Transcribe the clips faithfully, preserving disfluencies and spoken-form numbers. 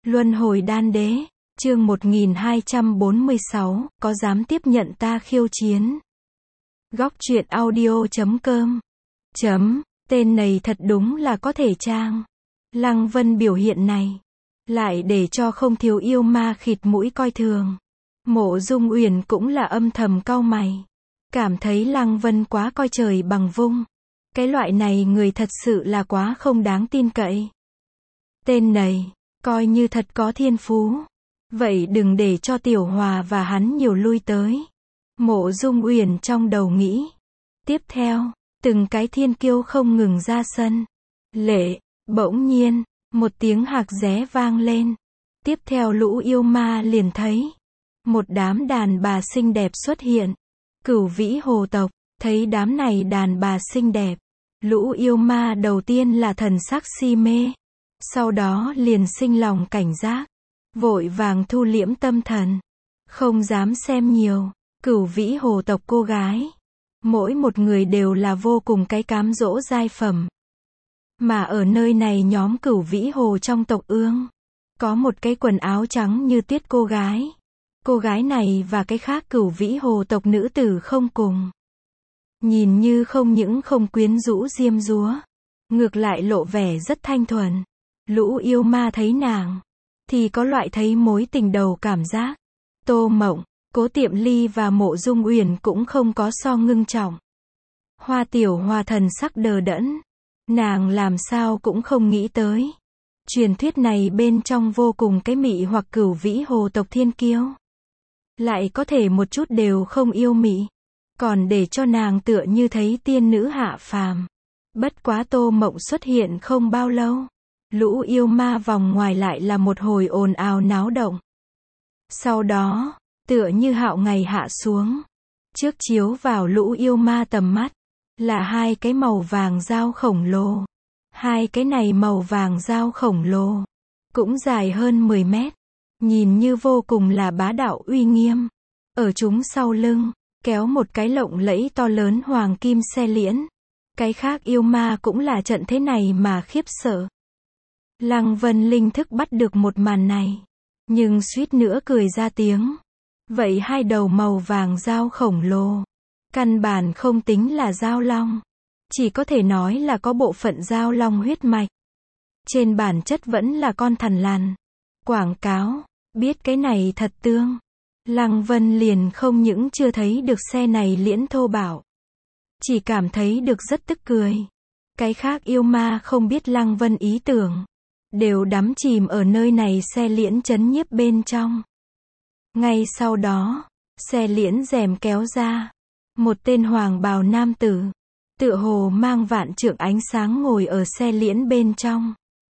Luân hồi đan đế, chương một nghìn hai trăm bốn mươi sáu, có dám tiếp nhận ta khiêu chiến? Góc truyện audio chấm com chấm, tên này thật đúng là có thể trang. Lăng Vân biểu hiện này, lại để cho không thiếu yêu ma khịt mũi coi thường. Mộ Dung Uyển cũng là âm thầm cau mày. Cảm thấy Lăng Vân quá coi trời bằng vung. Cái loại này người thật sự là quá không đáng tin cậy. Tên này, coi như thật có thiên phú. Vậy đừng để cho Tiểu Hòa và hắn nhiều lui tới. Mộ Dung Uyển trong đầu nghĩ. Tiếp theo, từng cái thiên kiêu không ngừng ra sân. Lệ, bỗng nhiên, một tiếng hạc ré vang lên. Tiếp theo lũ yêu ma liền thấy. Một đám đàn bà xinh đẹp xuất hiện. Cửu Vĩ Hồ tộc, thấy đám này đàn bà xinh đẹp. Lũ yêu ma đầu tiên là thần sắc si mê. Sau đó liền sinh lòng cảnh giác. Vội vàng thu liễm tâm thần. Không dám xem nhiều. Cửu Vĩ Hồ tộc cô gái. Mỗi một người đều là vô cùng cái cám dỗ giai phẩm. Mà ở nơi này nhóm Cửu Vĩ Hồ trong tộc Ương. Có một cái quần áo trắng như tuyết cô gái. Cô gái này và cái khác Cửu Vĩ Hồ tộc nữ tử không cùng. Nhìn như không những không quyến rũ diêm dúa. Ngược lại lộ vẻ rất thanh thuần. Lũ yêu ma thấy nàng. Thì có loại thấy mối tình đầu cảm giác. Tô Mộng, Cố Tiệm Ly và Mộ Dung Uyển cũng không có so ngưng trọng. Hoa Tiểu Hòa thần sắc đờ đẫn. Nàng làm sao cũng không nghĩ tới. Truyền thuyết này bên trong vô cùng cái mị hoặc Cửu Vĩ Hồ tộc thiên kiêu. Lại có thể một chút đều không yêu mị. Còn để cho nàng tựa như thấy tiên nữ hạ phàm. Bất quá Tô Mộng xuất hiện không bao lâu. Lũ yêu ma vòng ngoài lại là một hồi ồn ào náo động. Sau đó, tựa như hạo ngày hạ xuống. Trước chiếu vào lũ yêu ma tầm mắt. Là hai cái màu vàng dao khổng lồ. Hai cái này màu vàng dao khổng lồ. Cũng dài hơn mười mét. Nhìn như vô cùng là bá đạo uy nghiêm. Ở chúng sau lưng, kéo một cái lộng lẫy to lớn hoàng kim xe liễn. Cái khác yêu ma cũng là trận thế này mà khiếp sợ. Lăng Vân linh thức bắt được một màn này. Nhưng suýt nữa cười ra tiếng. Vậy hai đầu màu vàng dao khổng lồ. Căn bản không tính là dao long. Chỉ có thể nói là có bộ phận dao long huyết mạch. Trên bản chất vẫn là con thằn lằn. Quảng cáo, biết cái này thật tương. Lăng Vân liền không những chưa thấy được xe này liễn thô bạo. Chỉ cảm thấy được rất tức cười. Cái khác yêu ma không biết Lăng Vân ý tưởng. Đều đắm chìm ở nơi này xe liễn chấn nhiếp bên trong. Ngay sau đó, xe liễn rèm kéo ra. Một tên hoàng bào nam tử. Tựa hồ mang vạn trượng ánh sáng ngồi ở xe liễn bên trong.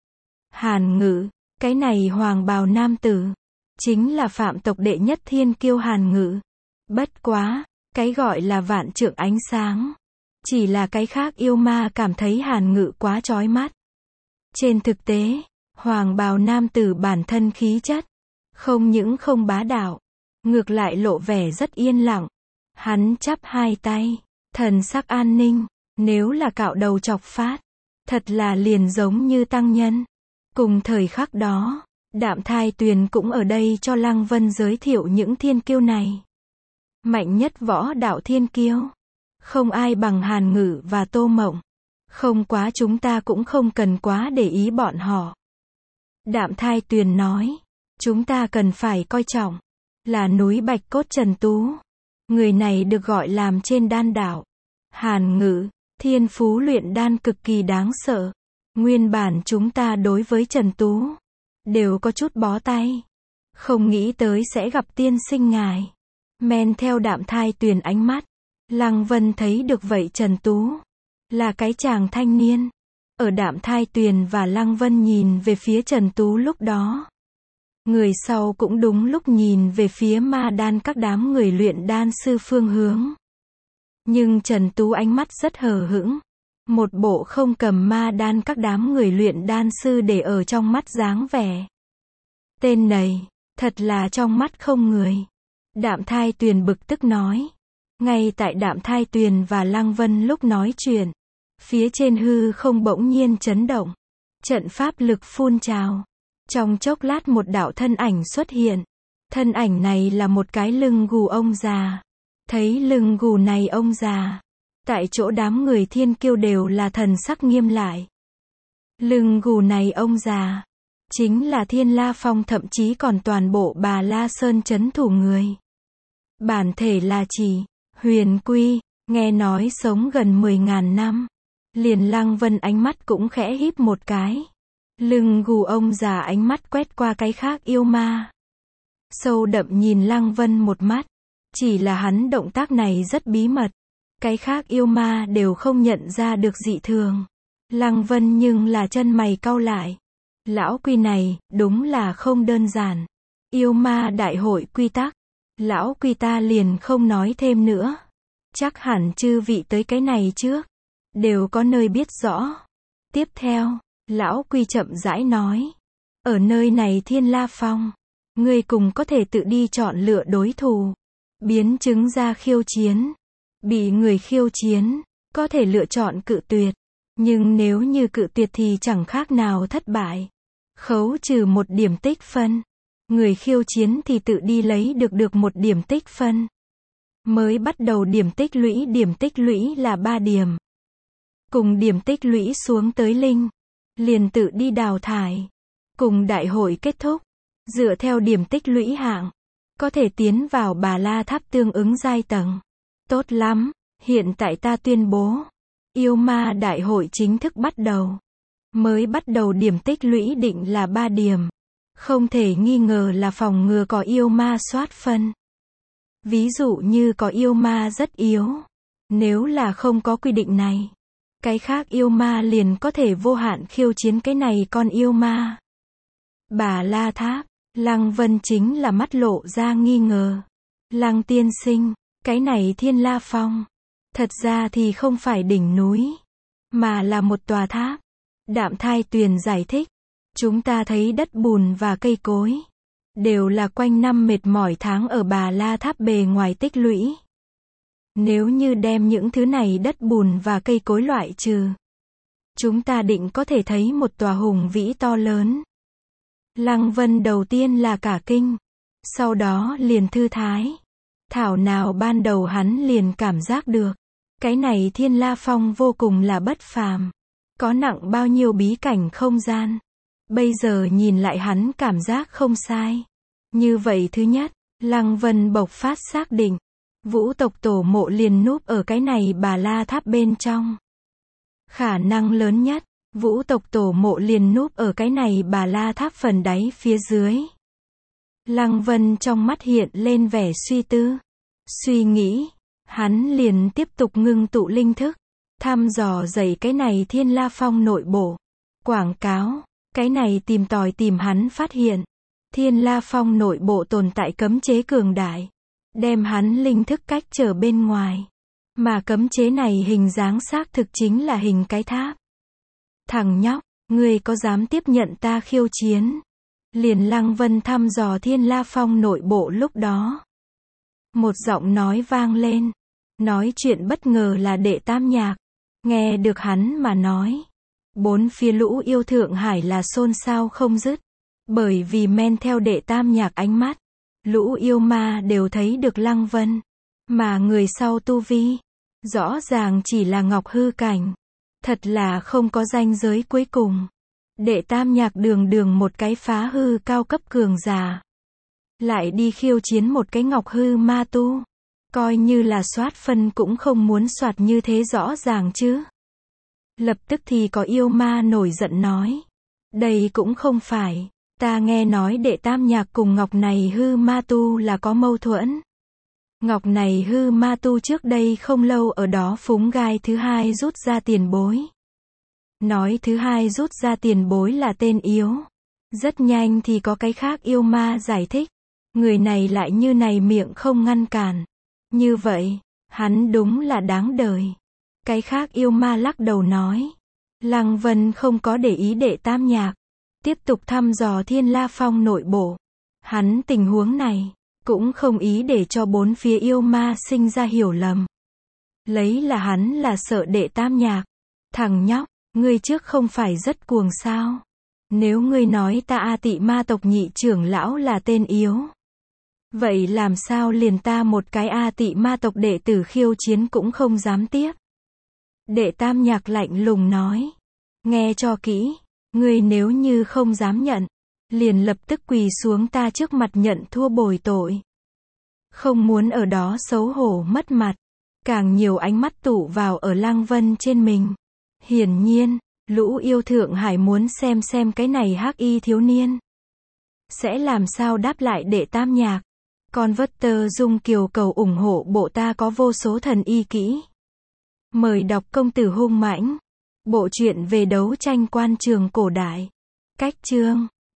Hàn Ngự, cái này hoàng bào nam tử. Chính là phạm tộc đệ nhất thiên kiêu Hàn Ngự. Bất quá, cái gọi là vạn trượng ánh sáng. Chỉ là cái khác yêu ma cảm thấy Hàn Ngự quá chói mắt. Trên thực tế, hoàng bào nam tử bản thân khí chất. Không những không bá đạo. Ngược lại lộ vẻ rất yên lặng. Hắn chắp hai tay. Thần sắc an ninh. Nếu là cạo đầu chọc phát. Thật là liền giống như tăng nhân. Cùng thời khắc đó. Đạm Thai Tuyền cũng ở đây cho Lăng Vân giới thiệu những thiên kiêu này. Mạnh nhất võ đạo thiên kiêu. Không ai bằng Hàn Ngự và Tô Mộng. Không quá chúng ta cũng không cần quá để ý bọn họ. Đạm Thai Tuyền nói. Chúng ta cần phải coi trọng. Là núi Bạch Cốt Trần Tú. Người này được gọi làm trên đan đạo. Hàn Ngự, thiên phú luyện đan cực kỳ đáng sợ. Nguyên bản chúng ta đối với Trần Tú. Đều có chút bó tay. Không nghĩ tới sẽ gặp tiên sinh ngài. Men theo Đạm Thai Tuyền ánh mắt. Lăng Vân thấy được vậy Trần Tú. Là cái chàng thanh niên. Ở Đạm Thai Tuyền và Lăng Vân nhìn về phía Trần Tú lúc đó. Người sau cũng đúng lúc nhìn về phía ma đan các đám người luyện đan sư phương hướng. Nhưng Trần Tú ánh mắt rất hờ hững. Một bộ không cầm ma đan các đám người luyện đan sư để ở trong mắt dáng vẻ. Tên này, thật là trong mắt không người. Đạm Thai Tuyền bực tức nói. Ngay tại Đạm Thai Tuyền và Lăng Vân lúc nói chuyện. Phía trên hư không bỗng nhiên chấn động. Trận pháp lực phun trào. Trong chốc lát một đạo thân ảnh xuất hiện. Thân ảnh này là một cái lưng gù ông già. Thấy lưng gù này ông già, tại chỗ đám người thiên kiêu đều là thần sắc nghiêm lại. Lưng gù này ông già, chính là Thiên La Phong, thậm chí còn toàn bộ Bà La Sơn trấn thủ người. Bản thể là chỉ Huyền Quy, nghe nói sống gần mười ngàn năm. Liền Lăng Vân ánh mắt cũng khẽ híp một cái. Lưng gù ông già ánh mắt quét qua cái khác yêu ma. Sâu đậm nhìn Lăng Vân một mắt. Chỉ là hắn động tác này rất bí mật. Cái khác yêu ma đều không nhận ra được dị thường. Lăng Vân nhưng là chân mày cau lại. Lão Quy này, đúng là không đơn giản. Yêu ma đại hội quy tắc. Lão Quy ta liền không nói thêm nữa. Chắc hẳn chư vị tới cái này trước, đều có nơi biết rõ. Tiếp theo, Lão Quy chậm rãi nói. Ở nơi này Thiên La Phong, ngươi cùng có thể tự đi chọn lựa đối thủ. Biến chứng ra khiêu chiến. Bị người khiêu chiến, có thể lựa chọn cự tuyệt. Nhưng nếu như cự tuyệt thì chẳng khác nào thất bại. Khấu trừ một điểm tích phân. Người khiêu chiến thì tự đi lấy được được một điểm tích phân. Mới bắt đầu điểm tích lũy, điểm tích lũy là ba điểm. Cùng điểm tích lũy xuống tới linh, liền tự đi đào thải. Cùng đại hội kết thúc, dựa theo điểm tích lũy hạng, có thể tiến vào Bà La Tháp tương ứng giai tầng. Tốt lắm, hiện tại ta tuyên bố, yêu ma đại hội chính thức bắt đầu. Mới bắt đầu điểm tích lũy định là ba điểm. Không thể nghi ngờ là phòng ngừa có yêu ma soát phân. Ví dụ như có yêu ma rất yếu. Nếu là không có quy định này, cái khác yêu ma liền có thể vô hạn khiêu chiến cái này con yêu ma. Bà La Tháp, Lăng Vân chính là mắt lộ ra nghi ngờ. Lăng tiên sinh, cái này Thiên La Phong, thật ra thì không phải đỉnh núi, mà là một tòa tháp. Đạm Thai Tuyền giải thích. Chúng ta thấy đất bùn và cây cối, đều là quanh năm mệt mỏi tháng ở Bà La Tháp bề ngoài tích lũy. Nếu như đem những thứ này đất bùn và cây cối loại trừ, chúng ta định có thể thấy một tòa hùng vĩ to lớn. Lăng Vân đầu tiên là cả kinh, sau đó liền thư thái. Thảo nào ban đầu hắn liền cảm giác được, cái này Thiên La Phong vô cùng là bất phàm. Có nặng bao nhiêu bí cảnh không gian. Bây giờ nhìn lại hắn cảm giác không sai. Như vậy thứ nhất, Lăng Vân bộc phát xác định, Vũ tộc tổ mộ liền núp ở cái này Bà La Tháp bên trong. Khả năng lớn nhất, Vũ tộc tổ mộ liền núp ở cái này Bà La Tháp phần đáy phía dưới. Lăng Vân trong mắt hiện lên vẻ suy tư. Suy nghĩ, hắn liền tiếp tục ngưng tụ linh thức, thăm dò dày cái này Thiên La Phong nội bộ. Quảng cáo, cái này tìm tòi tìm hắn phát hiện, Thiên La Phong nội bộ tồn tại cấm chế cường đại, đem hắn linh thức cách trở bên ngoài. Mà cấm chế này hình dáng xác thực chính là hình cái tháp. Thằng nhóc, ngươi có dám tiếp nhận ta khiêu chiến? Liền Lăng Vân thăm dò Thiên La Phong nội bộ lúc đó. Một giọng nói vang lên. Nói chuyện bất ngờ là Đệ Tam Nhạc. Nghe được hắn mà nói, bốn phía lũ yêu Thượng Hải là xôn xao không dứt. Bởi vì men theo Đệ Tam Nhạc ánh mắt, lũ yêu ma đều thấy được Lăng Vân. Mà người sau tu vi, rõ ràng chỉ là ngọc hư cảnh. Thật là không có ranh giới cuối cùng. Đệ Tam Nhạc đường đường một cái phá hư cao cấp cường giả, lại đi khiêu chiến một cái ngọc hư ma tu. Coi như là soát phân cũng không muốn soạt như thế rõ ràng chứ. Lập tức thì có yêu ma nổi giận nói. Đây cũng không phải. Ta nghe nói Đệ Tam Nhạc cùng ngọc này hư ma tu là có mâu thuẫn. Ngọc này hư ma tu trước đây không lâu ở đó phúng gai thứ hai rút ra tiền bối. Nói thứ hai rút ra tiền bối là tên yếu. Rất nhanh thì có cái khác yêu ma giải thích. Người này lại như này miệng không ngăn cản. Như vậy, hắn đúng là đáng đời. Cái khác yêu ma lắc đầu nói. Lăng Vân không có để ý Đệ Tam Nhạc. Tiếp tục thăm dò Thiên La Phong nội bộ. Hắn tình huống này, cũng không ý để cho bốn phía yêu ma sinh ra hiểu lầm. Lấy là hắn là sợ Đệ Tam Nhạc. Thằng nhóc, ngươi trước không phải rất cuồng sao? Nếu ngươi nói ta A Tị ma tộc nhị trưởng lão là tên yếu, vậy làm sao liền ta một cái A Tị ma tộc đệ tử khiêu chiến cũng không dám tiếp? Đệ Tam Nhạc lạnh lùng nói. Nghe cho kỹ, ngươi nếu như không dám nhận, liền lập tức quỳ xuống ta trước mặt nhận thua bồi tội. Không muốn ở đó xấu hổ mất mặt. Càng nhiều ánh mắt tụ vào ở Lăng Vân trên mình. Hiển nhiên, lũ yêu Thượng Hải muốn xem xem cái này hắc y thiếu niên sẽ làm sao đáp lại Đệ Tam Nhạc. Con vất tơ dung kiều cầu ủng hộ bộ ta có vô số thần y kỹ. Mời đọc Công tử hung mãnh. Bộ truyện về đấu tranh quan trường cổ đại. Cách chương